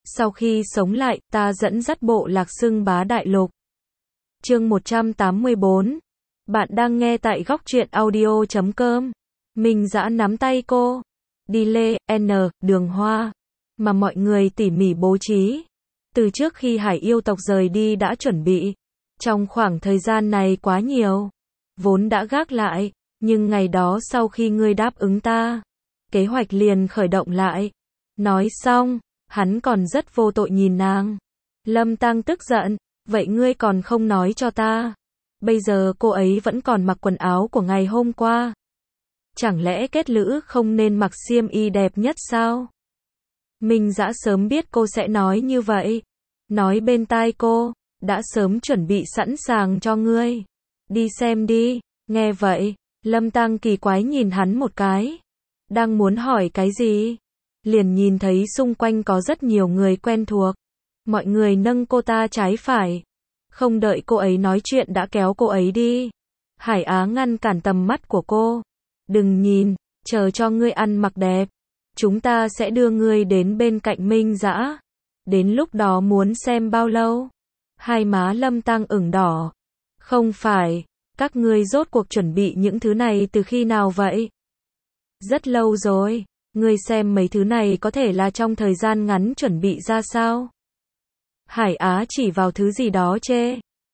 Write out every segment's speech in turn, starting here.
Sau khi sống lại, ta dẫn dắt bộ lạc xưng bá đại lục. Chương 184. Bạn đang nghe tại góc truyện audio.com. Minh Dã nắm tay cô. Đi lê, đường hoa. Mà mọi người tỉ mỉ bố trí. Từ trước khi hải yêu tộc rời đi đã chuẩn bị. Trong khoảng thời gian này quá nhiều. Vốn đã gác lại. Nhưng ngày đó sau khi ngươi đáp ứng ta, kế hoạch liền khởi động lại. Nói xong, hắn còn rất vô tội nhìn nàng. Lâm Tăng tức giận, vậy ngươi còn không nói cho ta. Bây giờ cô ấy vẫn còn mặc quần áo của ngày hôm qua. Chẳng lẽ kết lữ không nên mặc xiêm y đẹp nhất sao? Minh Dã sớm biết cô sẽ nói như vậy. Nói bên tai cô, đã sớm chuẩn bị sẵn sàng cho ngươi. Đi xem đi. Nghe vậy, Lâm Tăng kỳ quái nhìn hắn một cái. Đang muốn hỏi cái gì? Liền nhìn thấy xung quanh có rất nhiều người quen thuộc. Mọi người nâng cô ta trái phải. Không đợi cô ấy nói chuyện đã kéo cô ấy đi. Hải Á ngăn cản tầm mắt của cô. Đừng nhìn, chờ cho ngươi ăn mặc đẹp. Chúng ta sẽ đưa ngươi đến bên cạnh Minh Dã. Đến lúc đó muốn xem bao lâu? Hai má Lâm Tăng ửng đỏ. Không phải, các ngươi rốt cuộc chuẩn bị những thứ này từ khi nào vậy? Rất lâu rồi. Ngươi xem mấy thứ này có thể là trong thời gian ngắn chuẩn bị ra sao? Hải Á chỉ vào thứ gì đó chê.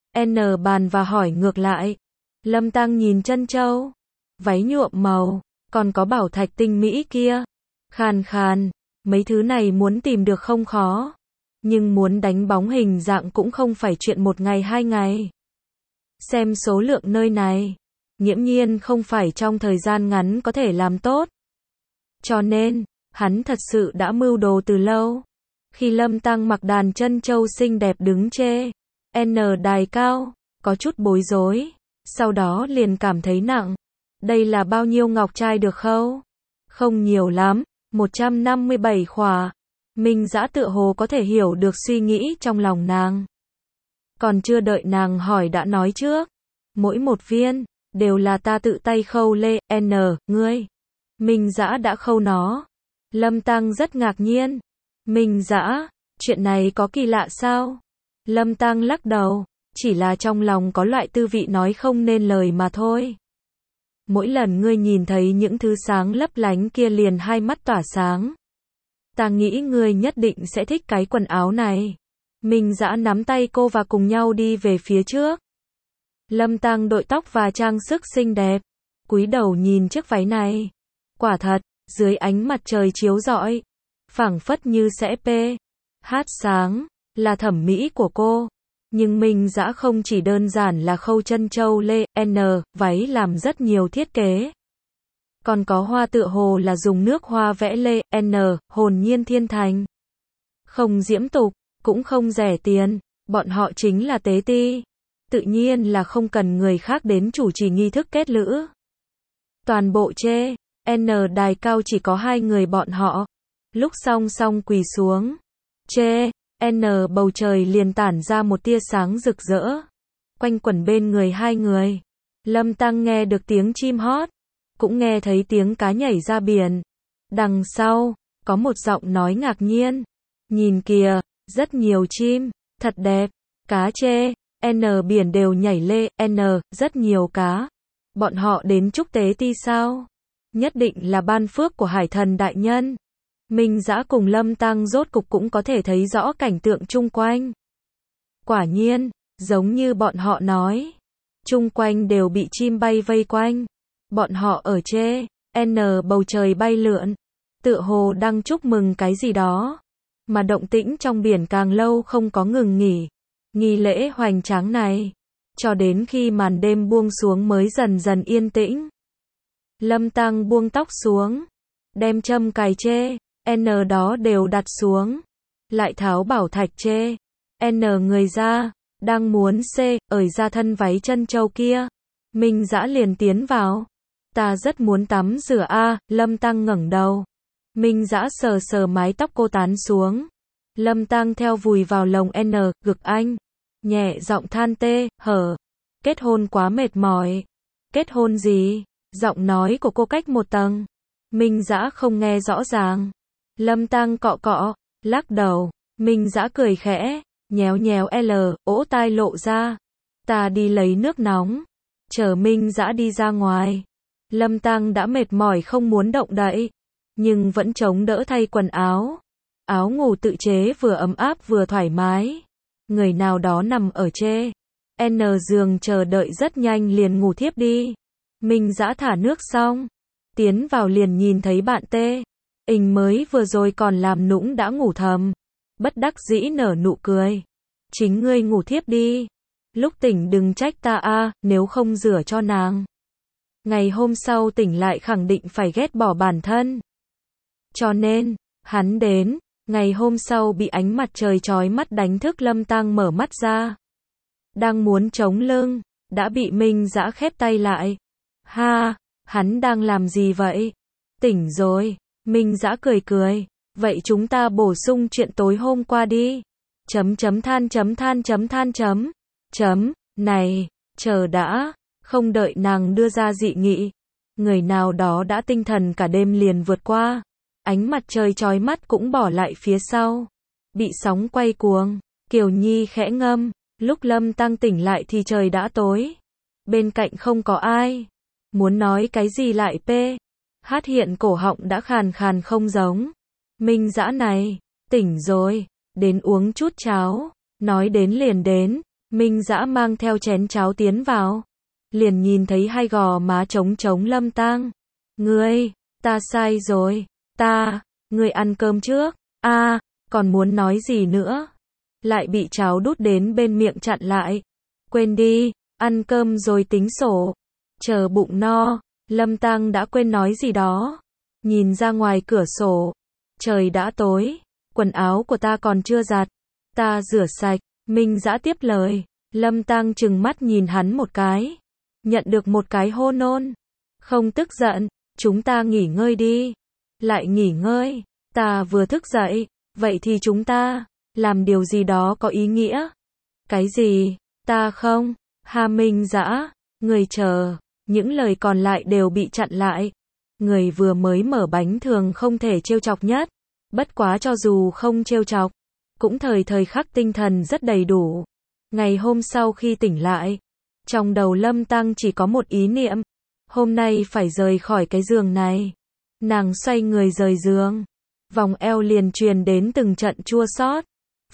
Bàn và hỏi ngược lại. Lâm Tăng nhìn chân châu. Váy nhuộm màu. Còn có bảo thạch tinh mỹ kia. Khàn khàn. Mấy thứ này muốn tìm được không khó. Nhưng muốn đánh bóng hình dạng cũng không phải chuyện một ngày hai ngày. Xem số lượng nơi này. Nghiễm nhiên không phải trong thời gian ngắn có thể làm tốt. Cho nên, hắn thật sự đã mưu đồ từ lâu. Khi Lâm Tăng mặc đàn chân châu xinh đẹp đứng chê đài cao, có chút bối rối. Sau đó liền cảm thấy nặng. Đây là bao nhiêu ngọc trai được không? Không nhiều lắm, 157 khỏa. Minh Dã tựa hồ có thể hiểu được suy nghĩ trong lòng nàng. Còn chưa đợi nàng hỏi đã nói trước. Mỗi một viên, đều là ta tự tay khâu lê, ngươi. Minh Dã đã khâu nó. Lâm Tăng rất ngạc nhiên. Minh Dã, chuyện này có kỳ lạ sao? Lâm Tăng lắc đầu, chỉ là trong lòng có loại tư vị nói không nên lời mà thôi. Mỗi lần ngươi nhìn thấy những thứ sáng lấp lánh kia liền hai mắt tỏa sáng. Ta nghĩ ngươi nhất định sẽ thích cái quần áo này. Minh Dã nắm tay cô và cùng nhau đi về phía trước. Lâm Tăng đội tóc và trang sức xinh đẹp, cúi đầu nhìn chiếc váy này. Quả thật, dưới ánh mặt trời chiếu rọi, phảng phất như sẽ hát sáng, là thẩm mỹ của cô. Nhưng Minh Dã không chỉ đơn giản là khâu chân châu lê, váy làm rất nhiều thiết kế. Còn có hoa tựa hồ là dùng nước hoa vẽ lê, hồn nhiên thiên thành. Không diễm tục, cũng không rẻ tiền, bọn họ chính là tế ti. Tự nhiên là không cần người khác đến chủ trì nghi thức kết lữ. Toàn bộ chê đài cao chỉ có hai người bọn họ. Lúc song song quỳ xuống, chê bầu trời liền tản ra một tia sáng rực rỡ, quanh quẩn bên người hai người. Lâm Tăng nghe được tiếng chim hót, cũng nghe thấy tiếng cá nhảy ra biển. Đằng sau, có một giọng nói ngạc nhiên. Nhìn kìa, rất nhiều chim, thật đẹp. Cá chê biển đều nhảy lê, rất nhiều cá. Bọn họ đến chúc tế ti sao? Nhất định là ban phước của hải thần đại nhân. Minh Dã cùng Lâm Tăng rốt cục cũng có thể thấy rõ cảnh tượng chung quanh. Quả nhiên, giống như bọn họ nói. Chung quanh đều bị chim bay vây quanh. Bọn họ ở chê bầu trời bay lượn. Tựa hồ đang chúc mừng cái gì đó. Mà động tĩnh trong biển càng lâu không có ngừng nghỉ. Nghi lễ hoành tráng này, cho đến khi màn đêm buông xuống mới dần dần yên tĩnh. Lâm Tăng buông tóc xuống, đem châm cài chê đó đều đặt xuống, lại tháo bảo thạch chê người ra, đang muốn ởi ra thân váy chân châu kia. Minh Dã liền tiến vào. Ta rất muốn tắm rửa a. Lâm Tăng ngẩng đầu. Minh Dã sờ sờ mái tóc cô tán xuống. Lâm Tăng theo vùi vào lồng gực anh. Nhẹ giọng than hở. Kết hôn quá mệt mỏi. Kết hôn gì? Giọng nói của cô cách một tầng. Minh Dã không nghe rõ ràng. Lâm Tăng cọ cọ, lắc đầu. Minh Dã cười khẽ, nhéo nhéo ỗ tai lộ ra. Ta đi lấy nước nóng. Chờ Minh Dã đi ra ngoài. Lâm Tăng đã mệt mỏi không muốn động đậy, nhưng vẫn chống đỡ thay quần áo. Áo ngủ tự chế vừa ấm áp vừa thoải mái. Người nào đó nằm ở trên giường chờ đợi rất nhanh liền ngủ thiếp đi. Minh Dã thả nước xong, tiến vào liền nhìn thấy bạn tê. Mới vừa rồi còn làm nũng đã ngủ thầm. Bất đắc dĩ nở nụ cười. Chính ngươi ngủ thiếp đi. Lúc tỉnh đừng trách ta nếu không rửa cho nàng. Ngày hôm sau tỉnh lại khẳng định phải ghét bỏ bản thân. Cho nên, hắn đến, ngày hôm sau bị ánh mặt trời chói mắt đánh thức Lâm Tăng mở mắt ra. Đang muốn chống lưng, đã bị Minh Dã khép tay lại. Ha, hắn đang làm gì vậy? Tỉnh rồi, Minh Dã cười cười. Vậy chúng ta bổ sung chuyện tối hôm qua đi. Này, chờ đã, không đợi nàng đưa ra dị nghị. Người nào đó đã tinh thần cả đêm liền vượt qua. Ánh mặt trời chói mắt cũng bỏ lại phía sau. Bị sóng quay cuồng, Kiều Nhi khẽ ngâm. Lúc Lâm Tăng tỉnh lại thì trời đã tối. Bên cạnh không có ai. Muốn nói cái gì lại hát hiện cổ họng đã khàn khàn không giống. Minh Dã này, tỉnh rồi, đến uống chút cháo. Nói đến liền đến, Minh Dã mang theo chén cháo tiến vào. Liền nhìn thấy hai gò má trống trống Lâm Tăng. Ngươi, ta sai rồi, ngươi ăn cơm trước, còn muốn nói gì nữa. Lại bị cháo đút đến bên miệng chặn lại. Quên đi, ăn cơm rồi tính sổ. Chờ bụng no, Lâm Tăng đã quên nói gì đó. Nhìn ra ngoài cửa sổ. Trời đã tối, quần áo của ta còn chưa giặt. Ta rửa sạch, Minh Dã tiếp lời. Lâm Tăng trừng mắt nhìn hắn một cái. Nhận được một cái hôn ôn. Không tức giận, chúng ta nghỉ ngơi đi. Lại nghỉ ngơi, ta vừa thức dậy, vậy thì chúng ta làm điều gì đó có ý nghĩa. Cái gì? Ta không. Minh Dã, người chờ. Những lời còn lại đều bị chặn lại. Người vừa mới mở bánh thường không thể trêu chọc nhất. Bất quá cho dù không trêu chọc, cũng thời khắc tinh thần rất đầy đủ. Ngày hôm sau khi tỉnh lại, trong đầu Lâm Tăng chỉ có một ý niệm. Hôm nay phải rời khỏi cái giường này. Nàng xoay người rời giường. Vòng eo liền truyền đến từng trận chua xót.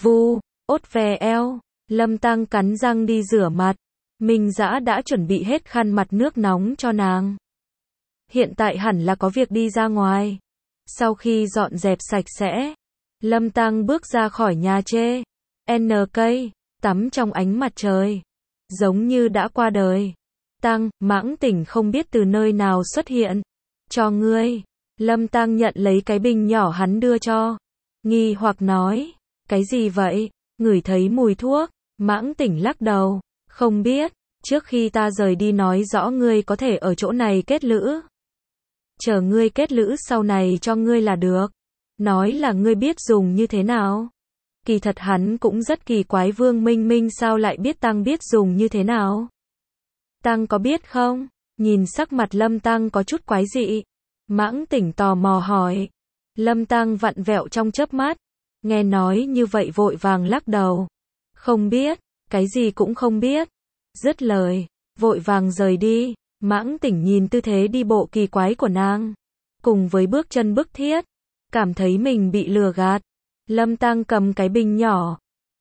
Ốt ve eo. Lâm Tăng cắn răng đi rửa mặt. Minh Dã đã chuẩn bị hết khăn mặt nước nóng cho nàng. Hiện tại hẳn là có việc đi ra ngoài. Sau khi dọn dẹp sạch sẽ, Lâm Tăng bước ra khỏi nhà trên cây, tắm trong ánh mặt trời. Giống như đã qua đời. Tăng, Mãng Tỉnh không biết từ nơi nào xuất hiện. Cho ngươi. Lâm Tăng nhận lấy cái bình nhỏ hắn đưa cho. Nghi hoặc nói. Cái gì vậy? Ngửi thấy mùi thuốc. Mãng Tỉnh lắc đầu. Không biết. Trước khi ta rời đi nói rõ ngươi có thể ở chỗ này kết lữ. Chờ ngươi kết lữ sau này cho ngươi là được. Nói là ngươi biết dùng như thế nào. Kỳ thật hắn cũng rất kỳ quái Vương Minh Minh sao lại biết Tăng biết dùng như thế nào. Tăng có biết không? Nhìn sắc mặt Lâm Tăng có chút quái dị. Mãng Tỉnh tò mò hỏi. Lâm Tăng vặn vẹo trong chớp mắt. Nghe nói như vậy vội vàng lắc đầu. Không biết, cái gì cũng không biết. Dứt lời, vội vàng rời đi. Mãng Tỉnh nhìn tư thế đi bộ kỳ quái của nàng, cùng với bước chân bức thiết, cảm thấy mình bị lừa gạt. Lâm Tăng cầm cái bình nhỏ,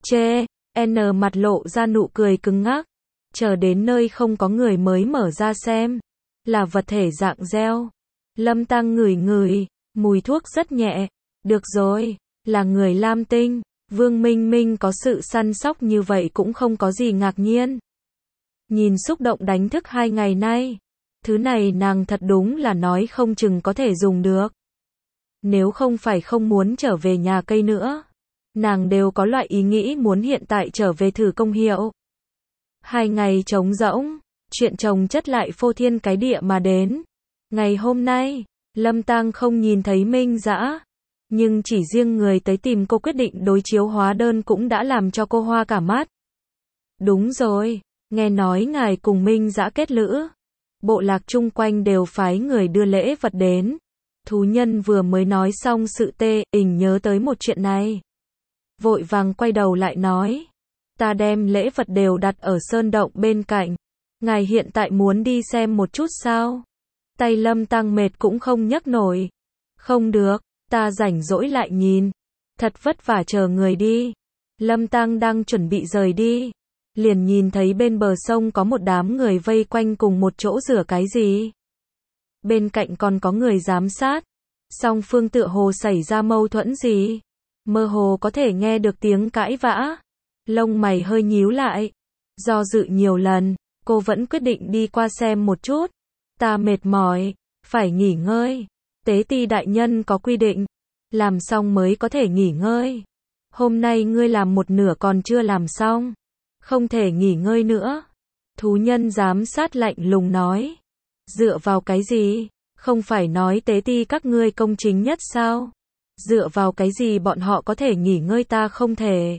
mặt lộ ra nụ cười cứng ngắc. Chờ đến nơi không có người mới mở ra xem, là vật thể dạng gel. Lâm Tăng ngửi, mùi thuốc rất nhẹ. Được rồi, là người Lam Tinh. Vương Minh Minh có sự săn sóc như vậy cũng không có gì ngạc nhiên. Nhìn xúc động đánh thức 2 ngày nay. Thứ này nàng thật đúng là nói không chừng có thể dùng được. Nếu không phải không muốn trở về nhà cây nữa, nàng đều có loại ý nghĩ muốn hiện tại trở về thử công hiệu. 2 ngày trống rỗng, chuyện chồng chất lại phô thiên cái địa mà đến. Ngày hôm nay, Lâm Tăng không nhìn thấy Minh Dã, nhưng chỉ riêng người tới tìm cô quyết định đối chiếu hóa đơn cũng đã làm cho cô hoa cả mắt. Đúng rồi, nghe nói ngài cùng Minh Dã kết lữ. Bộ lạc chung quanh đều phái người đưa lễ vật đến. Thú nhân vừa mới nói xong sự nhớ tới một chuyện này. vội vàng quay đầu lại nói. Ta đem lễ vật đều đặt ở sơn động bên cạnh. Ngài hiện tại muốn đi xem một chút sao? Tay Lâm Tăng mệt cũng không nhấc nổi. Không được, ta rảnh rỗi lại nhìn. Thật vất vả chờ người đi. Lâm Tăng đang chuẩn bị rời đi. Liền nhìn thấy bên bờ sông có một đám người vây quanh cùng một chỗ rửa cái gì. Bên cạnh còn có người giám sát. Song phương tựa hồ xảy ra mâu thuẫn gì. Mơ hồ có thể nghe được tiếng cãi vã. Lông mày hơi nhíu lại. Do dự nhiều lần, cô vẫn quyết định đi qua xem một chút. Ta mệt mỏi, phải nghỉ ngơi. Tế ti đại nhân có quy định, làm xong mới có thể nghỉ ngơi. Hôm nay ngươi làm một nửa còn chưa làm xong, không thể nghỉ ngơi nữa. Thú nhân giám sát lạnh lùng nói. Dựa vào cái gì? Không phải nói tế ti các ngươi công chính nhất sao? Dựa vào cái gì bọn họ có thể nghỉ ngơi ta không thể?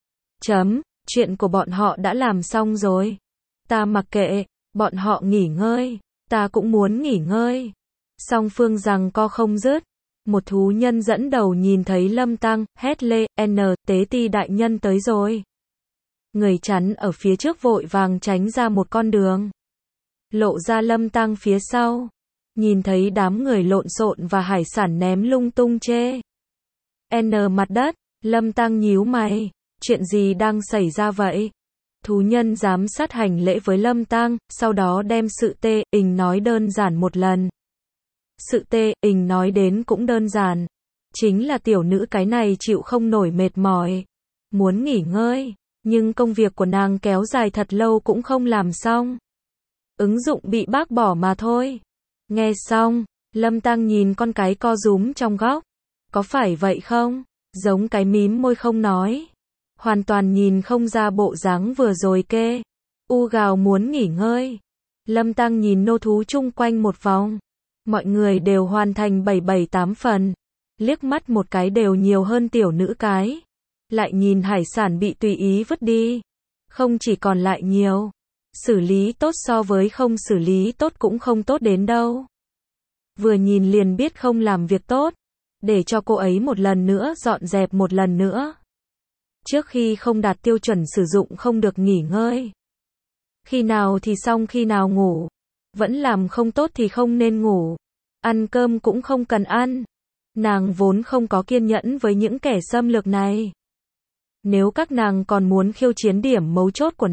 Chuyện của bọn họ đã làm xong rồi. Ta mặc kệ, bọn họ nghỉ ngơi, ta cũng muốn nghỉ ngơi. Song phương giằng co không dứt. Một thú nhân dẫn đầu nhìn thấy Lâm Tăng, hét lên, tế ti đại nhân tới rồi. Người chắn ở phía trước vội vàng tránh ra một con đường. Lộ ra Lâm Tăng phía sau. Nhìn thấy đám người lộn xộn và hải sản ném lung tung chê. Mặt đất, Lâm Tăng nhíu mày. Chuyện gì đang xảy ra vậy? Thú nhân giám sát hành lễ với Lâm Tăng, sau đó đem sự tê ình nói đơn giản một lần. Sự tê ình nói đến cũng đơn giản. Chính là tiểu nữ cái này chịu không nổi mệt mỏi. Muốn nghỉ ngơi, nhưng công việc của nàng kéo dài thật lâu cũng không làm xong. Ứng dụng bị bác bỏ mà thôi. Nghe xong, Lâm Tăng nhìn con cái co rúm trong góc. Có phải vậy không? Giống cái mím môi không nói. Hoàn toàn nhìn không ra bộ dáng vừa rồi kê. Gào muốn nghỉ ngơi. Lâm Tăng nhìn nô thú chung quanh một vòng. Mọi người đều hoàn thành 7-8 phần. Liếc mắt một cái đều nhiều hơn tiểu nữ cái. Lại nhìn hải sản bị tùy ý vứt đi. Không chỉ còn lại nhiều. Xử lý tốt so với không xử lý tốt cũng không tốt đến đâu. Vừa nhìn liền biết không làm việc tốt. Để cho cô ấy một lần nữa dọn dẹp một lần nữa. Trước khi không đạt tiêu chuẩn sử dụng không được nghỉ ngơi. Khi nào thì xong khi nào ngủ. Vẫn làm không tốt thì không nên ngủ. Ăn cơm cũng không cần ăn. Nàng vốn không có kiên nhẫn với những kẻ xâm lược này. Nếu các nàng còn muốn khiêu chiến điểm mấu chốt của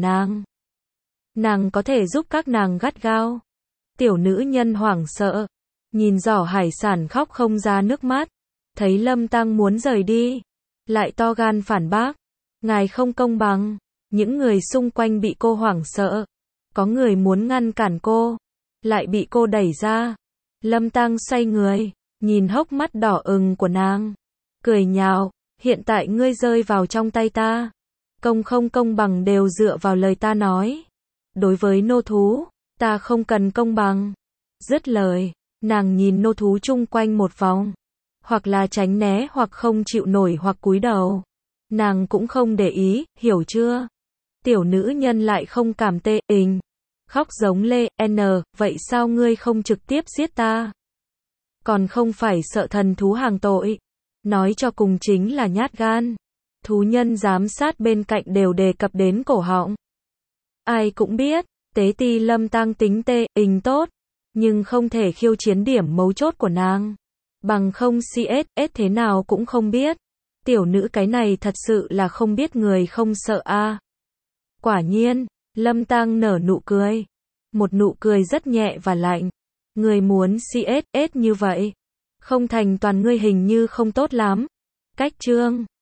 nàng có thể giúp các nàng gắt gao. Tiểu nữ nhân hoảng sợ. Nhìn giỏ hải sản khóc không ra nước mắt. Thấy Lâm Tăng muốn rời đi. Lại to gan phản bác. Ngài không công bằng. Những người xung quanh bị cô hoảng sợ. Có người muốn ngăn cản cô. Lại bị cô đẩy ra. Lâm Tăng xoay người. Nhìn hốc mắt đỏ ửng của nàng. Cười nhạo. Hiện tại ngươi rơi vào trong tay ta. Không công bằng đều dựa vào lời ta nói. Đối với nô thú, ta không cần công bằng. Dứt lời, nàng nhìn nô thú chung quanh một vòng. Hoặc là tránh né hoặc không chịu nổi hoặc cúi đầu. Nàng cũng không để ý, hiểu chưa? Tiểu nữ nhân lại không cảm tê ình. Khóc giống lê, vậy sao ngươi không trực tiếp giết ta? Còn không phải sợ thần thú hàng tội. Nói cho cùng chính là nhát gan. Thú nhân giám sát bên cạnh đều đề cập đến cổ họng. Ai cũng biết, tế ti Lâm Tăng tính tê ình tốt. Nhưng không thể khiêu chiến điểm mấu chốt của nàng. Bằng không CSS thế nào cũng không biết. Tiểu nữ cái này thật sự là không biết người không sợ a. Quả nhiên, Lâm Tăng nở nụ cười. Một nụ cười rất nhẹ và lạnh. Người muốn CSS như vậy. Không thành toàn ngươi hình như không tốt lắm. Cách chương